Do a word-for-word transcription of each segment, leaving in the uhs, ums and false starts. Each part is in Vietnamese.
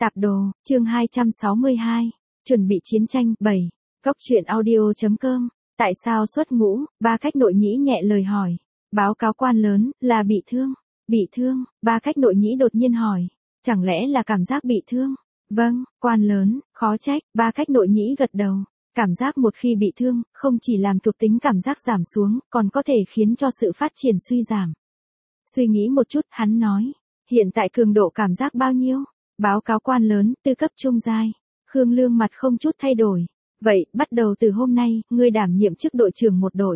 Tạp đồ, chương hai trăm sáu mươi hai. Chuẩn bị chiến tranh, bảy. Góc truyện audio.com. Tại sao xuất ngũ? Ba Cách Nội Nhĩ nhẹ lời hỏi. Báo cáo quan lớn, là bị thương. Bị thương, Ba Cách Nội Nhĩ đột nhiên hỏi. Chẳng lẽ là cảm giác bị thương? Vâng, quan lớn, khó trách. Ba Cách Nội Nhĩ gật đầu. Cảm giác một khi bị thương, không chỉ làm thuộc tính cảm giác giảm xuống, còn có thể khiến cho sự phát triển suy giảm. Suy nghĩ một chút, hắn nói. Hiện tại cường độ cảm giác bao nhiêu? Báo cáo quan lớn, tư cấp trung giai. Khương Lương mặt không chút thay đổi. Vậy, bắt đầu từ hôm nay, ngươi đảm nhiệm chức đội trưởng một đội.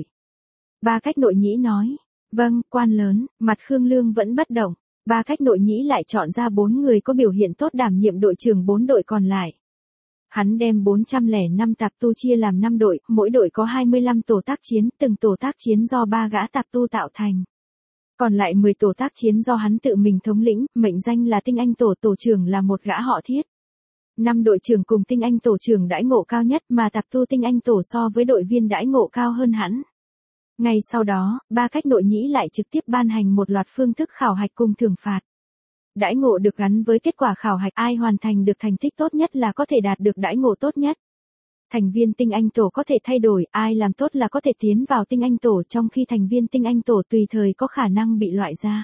Ba Cách Nội Nhĩ nói. Vâng, quan lớn, mặt Khương Lương vẫn bất động. Ba Cách Nội Nhĩ lại chọn ra bốn người có biểu hiện tốt đảm nhiệm đội trưởng bốn đội còn lại. Hắn đem bốn trăm lẻ năm tạp tu chia làm năm đội, mỗi đội có hai mươi lăm tổ tác chiến, từng tổ tác chiến do ba gã tạp tu tạo thành. Còn lại mười tổ tác chiến do hắn tự mình thống lĩnh, mệnh danh là tinh anh tổ, tổ trưởng là một gã họ Thiết. Năm đội trưởng cùng tinh anh tổ trưởng đãi ngộ cao nhất, mà tạp tu tinh anh tổ so với đội viên đãi ngộ cao hơn hẳn. Ngay sau đó, Ba Cách Nội Nhĩ lại trực tiếp ban hành một loạt phương thức khảo hạch cùng thưởng phạt. Đãi ngộ được gắn với kết quả khảo hạch, ai hoàn thành được thành tích tốt nhất là có thể đạt được đãi ngộ tốt nhất. Thành viên tinh anh tổ có thể thay đổi, ai làm tốt là có thể tiến vào tinh anh tổ, trong khi thành viên tinh anh tổ tùy thời có khả năng bị loại ra.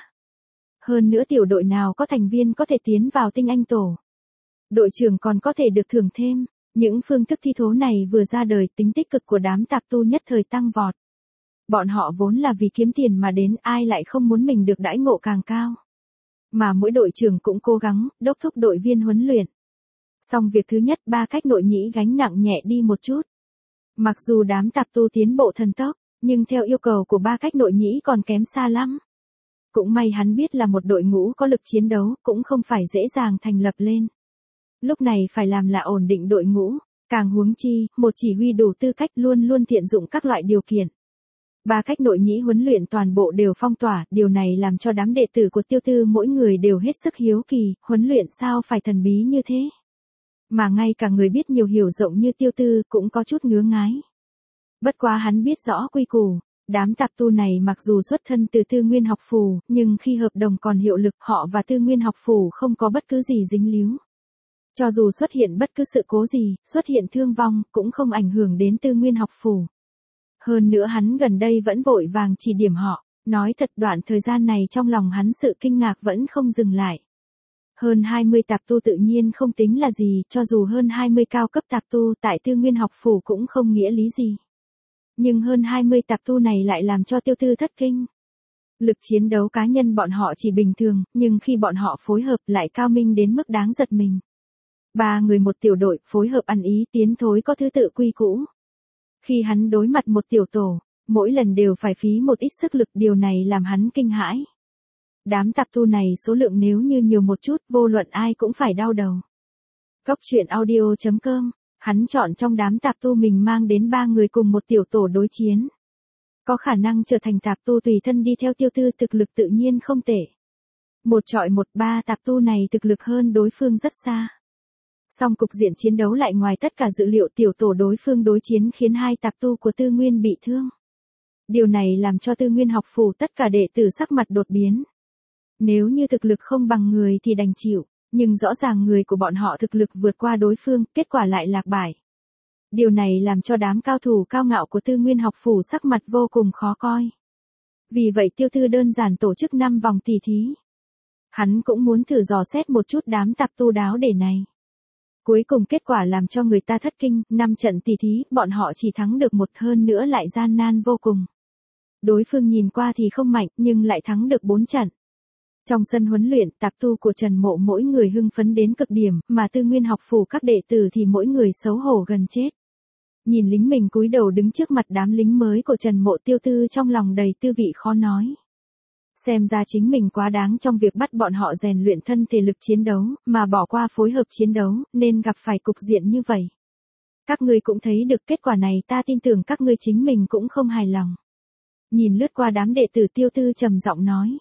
Hơn nữa tiểu đội nào có thành viên có thể tiến vào tinh anh tổ. Đội trưởng còn có thể được thưởng thêm. Những phương thức thi thố này vừa ra đời, tính tích cực của đám tạp tu nhất thời tăng vọt. Bọn họ vốn là vì kiếm tiền mà đến, ai lại không muốn mình được đãi ngộ càng cao. Mà mỗi đội trưởng cũng cố gắng, đốc thúc đội viên huấn luyện. Xong việc thứ nhất, Ba Cách Nội Nhĩ gánh nặng nhẹ đi một chút. Mặc dù đám tạp tu tiến bộ thần tốc, nhưng theo yêu cầu của Ba Cách Nội Nhĩ còn kém xa lắm. Cũng may hắn biết là một đội ngũ có lực chiến đấu, cũng không phải dễ dàng thành lập lên. Lúc này phải làm là ổn định đội ngũ, càng huống chi, một chỉ huy đủ tư cách luôn luôn thiện dụng các loại điều kiện. Ba Cách Nội Nhĩ huấn luyện toàn bộ đều phong tỏa, điều này làm cho đám đệ tử của Tiêu Tư mỗi người đều hết sức hiếu kỳ, huấn luyện sao phải thần bí như thế. Mà ngay cả người biết nhiều hiểu rộng như Tiêu Tư cũng có chút ngứa ngái. Bất quá hắn biết rõ quy củ, đám tạp tu này mặc dù xuất thân từ Tư Nguyên học phủ, nhưng khi hợp đồng còn hiệu lực, họ và Tư Nguyên học phủ không có bất cứ gì dính líu. Cho dù xuất hiện bất cứ sự cố gì, xuất hiện thương vong, cũng không ảnh hưởng đến Tư Nguyên học phủ. Hơn nữa hắn gần đây vẫn vội vàng chỉ điểm họ, nói thật đoạn thời gian này trong lòng hắn sự kinh ngạc vẫn không dừng lại. Hơn hai mươi tạp tu tự nhiên không tính là gì, cho dù hơn hai mươi cao cấp tạp tu tại Tư Nguyên học phủ cũng không nghĩa lý gì. Nhưng hơn hai mươi tạp tu này lại làm cho Tiêu Tư thất kinh. Lực chiến đấu cá nhân bọn họ chỉ bình thường, nhưng khi bọn họ phối hợp lại cao minh đến mức đáng giật mình. Ba người một tiểu đội, phối hợp ăn ý, tiến thối có thứ tự quy cũ. Khi hắn đối mặt một tiểu tổ, mỗi lần đều phải phí một ít sức lực, điều này làm hắn kinh hãi. Đám tạp tu này số lượng nếu như nhiều một chút, vô luận ai cũng phải đau đầu. Góc truyện audio.com, hắn chọn trong đám tạp tu mình mang đến ba người cùng một tiểu tổ đối chiến. Có khả năng trở thành tạp tu tùy thân đi theo Tiêu Tư, thực lực tự nhiên không tệ. Một chọi một, ba tạp tu này thực lực hơn đối phương rất xa. Song cục diện chiến đấu lại ngoài tất cả dự liệu, tiểu tổ đối phương đối chiến khiến hai tạp tu của Tư Nguyên bị thương. Điều này làm cho Tư Nguyên học phủ tất cả đệ tử sắc mặt đột biến. Nếu như thực lực không bằng người thì đành chịu, nhưng rõ ràng người của bọn họ thực lực vượt qua đối phương, kết quả lại lạc bại. Điều này làm cho đám cao thủ cao ngạo của Tư Nguyên học phủ sắc mặt vô cùng khó coi. Vì vậy Tiêu Tư đơn giản tổ chức năm vòng tỷ thí. Hắn cũng muốn thử dò xét một chút đám tạp tu đáo để này. Cuối cùng kết quả làm cho người ta thất kinh, năm trận tỷ thí, bọn họ chỉ thắng được một, hơn nữa lại gian nan vô cùng. Đối phương nhìn qua thì không mạnh, nhưng lại thắng được bốn trận. Trong sân huấn luyện, tạp tu của Trần Mộ mỗi người hưng phấn đến cực điểm, mà Tư Nguyên học phủ các đệ tử thì mỗi người xấu hổ gần chết. Nhìn lính mình cúi đầu đứng trước mặt đám lính mới của Trần Mộ, Tiêu Tư trong lòng đầy tư vị khó nói. Xem ra chính mình quá đáng trong việc bắt bọn họ rèn luyện thân thể lực chiến đấu, mà bỏ qua phối hợp chiến đấu, nên gặp phải cục diện như vậy. Các ngươi cũng thấy được kết quả này, ta tin tưởng các ngươi chính mình cũng không hài lòng. Nhìn lướt qua đám đệ tử, Tiêu Tư trầm giọng nói.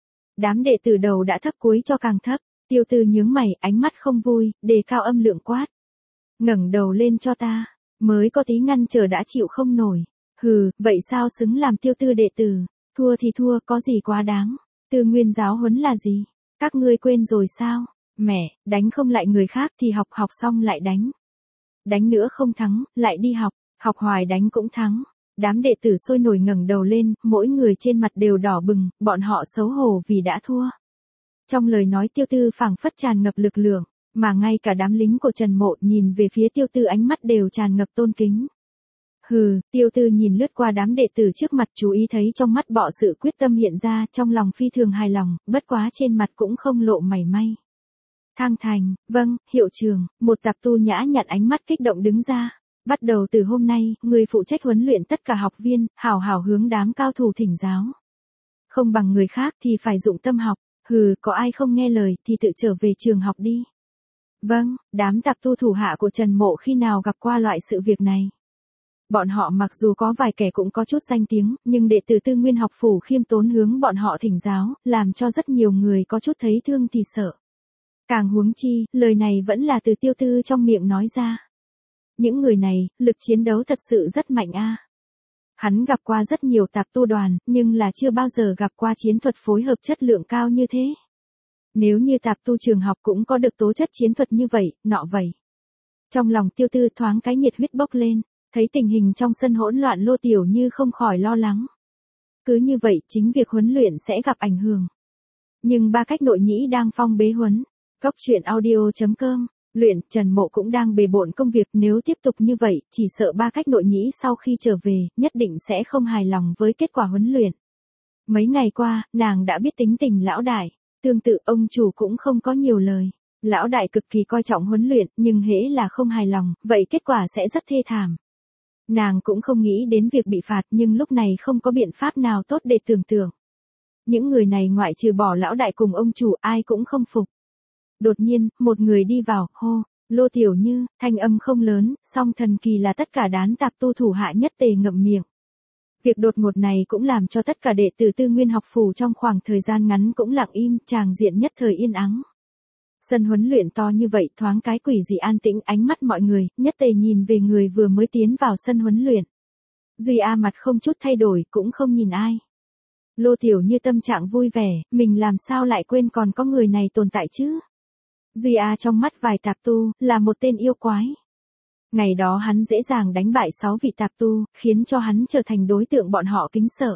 Đám đệ tử đầu đã thấp cuối cho càng thấp, Tiêu Tư nhướng mày, ánh mắt không vui, đề cao âm lượng quát. Ngẩng đầu lên cho ta, mới có tí ngăn trở đã chịu không nổi. Hừ, vậy sao xứng làm Tiêu Tư đệ tử? Thua thì thua, có gì quá đáng. Tư Nguyên giáo huấn là gì? Các ngươi quên rồi sao? Mẹ, đánh không lại người khác thì học, học xong lại đánh. Đánh nữa không thắng, lại đi học, học hoài đánh cũng thắng. Đám đệ tử sôi nổi ngẩng đầu lên, mỗi người trên mặt đều đỏ bừng, bọn họ xấu hổ vì đã thua. Trong lời nói Tiêu Tư phảng phất tràn ngập lực lượng, mà ngay cả đám lính của Trần Mộ nhìn về phía Tiêu Tư ánh mắt đều tràn ngập tôn kính. Hừ, Tiêu Tư nhìn lướt qua đám đệ tử trước mặt, chú ý thấy trong mắt bọ sự quyết tâm hiện ra, trong lòng phi thường hài lòng, bất quá trên mặt cũng không lộ mảy may. Thang Thành, vâng, hiệu trưởng, một tạp tu nhã nhặn ánh mắt kích động đứng ra. Bắt đầu từ hôm nay, người phụ trách huấn luyện tất cả học viên, hào hào hướng đám cao thủ thỉnh giáo. Không bằng người khác thì phải dụng tâm học, hừ, có ai không nghe lời thì tự trở về trường học đi. Vâng, đám tạp tu thủ hạ của Trần Mộ khi nào gặp qua loại sự việc này. Bọn họ mặc dù có vài kẻ cũng có chút danh tiếng, nhưng đệ tử Tư Nguyên học phủ khiêm tốn hướng bọn họ thỉnh giáo, làm cho rất nhiều người có chút thấy thương thì sợ. Càng huống chi, lời này vẫn là từ Tiêu Tư trong miệng nói ra. Những người này, lực chiến đấu thật sự rất mạnh a. Hắn gặp qua rất nhiều tạp tu đoàn, nhưng là chưa bao giờ gặp qua chiến thuật phối hợp chất lượng cao như thế. Nếu như tạp tu trường học cũng có được tố chất chiến thuật như vậy, nọ vậy. Trong lòng Tiêu Tư thoáng cái nhiệt huyết bốc lên, thấy tình hình trong sân hỗn loạn Lô Tiểu Như không khỏi lo lắng. Cứ như vậy chính việc huấn luyện sẽ gặp ảnh hưởng. Nhưng ba cách nội nhĩ đang phong bế huấn. Góc truyện audio chấm com, luyện, Trần Mộ cũng đang bề bộn công việc, nếu tiếp tục như vậy, chỉ sợ ba cách nội nhĩ sau khi trở về, nhất định sẽ không hài lòng với kết quả huấn luyện. Mấy ngày qua, nàng đã biết tính tình lão đại, tương tự ông chủ cũng không có nhiều lời. Lão đại cực kỳ coi trọng huấn luyện, nhưng hễ là không hài lòng, vậy kết quả sẽ rất thê thảm. Nàng cũng không nghĩ đến việc bị phạt, nhưng lúc này không có biện pháp nào tốt để tưởng tượng. Những người này ngoại trừ bỏ lão đại cùng ông chủ, ai cũng không phục. Đột nhiên, một người đi vào, hô, Lô Tiểu Như, thanh âm không lớn, song thần kỳ là tất cả đám tạp tu thủ hạ nhất tề ngậm miệng. Việc đột ngột này cũng làm cho tất cả đệ tử Tư Nguyên học phủ trong khoảng thời gian ngắn cũng lặng im, tràng diện nhất thời yên ắng. Sân huấn luyện to như vậy, thoáng cái quỷ dị an tĩnh, ánh mắt mọi người, nhất tề nhìn về người vừa mới tiến vào sân huấn luyện. Duy A mặt không chút thay đổi, cũng không nhìn ai. Lô Tiểu Như tâm trạng vui vẻ, mình làm sao lại quên còn có người này tồn tại chứ? Duy A trong mắt vài tạp tu, là một tên yêu quái. Ngày đó hắn dễ dàng đánh bại sáu vị tạp tu, khiến cho hắn trở thành đối tượng bọn họ kính sợ.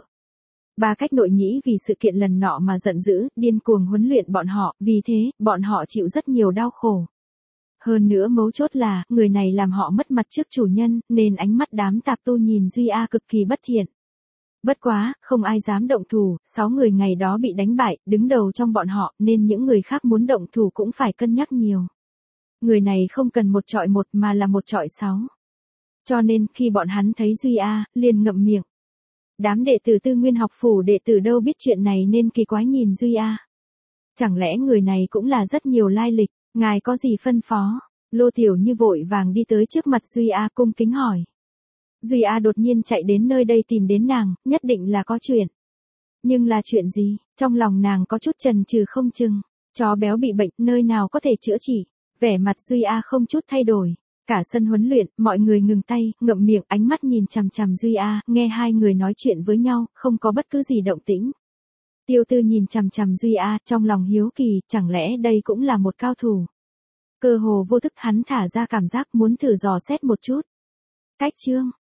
Ba cách nội nhĩ vì sự kiện lần nọ mà giận dữ, điên cuồng huấn luyện bọn họ, vì thế, bọn họ chịu rất nhiều đau khổ. Hơn nữa mấu chốt là, người này làm họ mất mặt trước chủ nhân, nên ánh mắt đám tạp tu nhìn Duy A cực kỳ bất thiện. Bất quá, không ai dám động thủ, sáu người ngày đó bị đánh bại, đứng đầu trong bọn họ, nên những người khác muốn động thủ cũng phải cân nhắc nhiều. Người này không cần một trọi một mà là một trọi sáu. Cho nên, khi bọn hắn thấy Duy A, liền ngậm miệng. Đám đệ tử Tư Nguyên học phủ đệ tử đâu biết chuyện này nên kỳ quái nhìn Duy A. Chẳng lẽ người này cũng là rất nhiều lai lịch, ngài có gì phân phó? Lô Tiểu Như vội vàng đi tới trước mặt Duy A cung kính hỏi. Duy A đột nhiên chạy đến nơi đây tìm đến nàng, nhất định là có chuyện. Nhưng là chuyện gì? Trong lòng nàng có chút chần chừ không chừng. Chó béo bị bệnh, nơi nào có thể chữa trị? Vẻ mặt Duy A không chút thay đổi. Cả sân huấn luyện, mọi người ngừng tay, ngậm miệng, ánh mắt nhìn chằm chằm Duy A, nghe hai người nói chuyện với nhau, không có bất cứ gì động tĩnh. Tiêu Tư nhìn chằm chằm Duy A, trong lòng hiếu kỳ, chẳng lẽ đây cũng là một cao thủ? Cơ hồ vô thức hắn thả ra cảm giác muốn thử dò xét một chút. Cách chương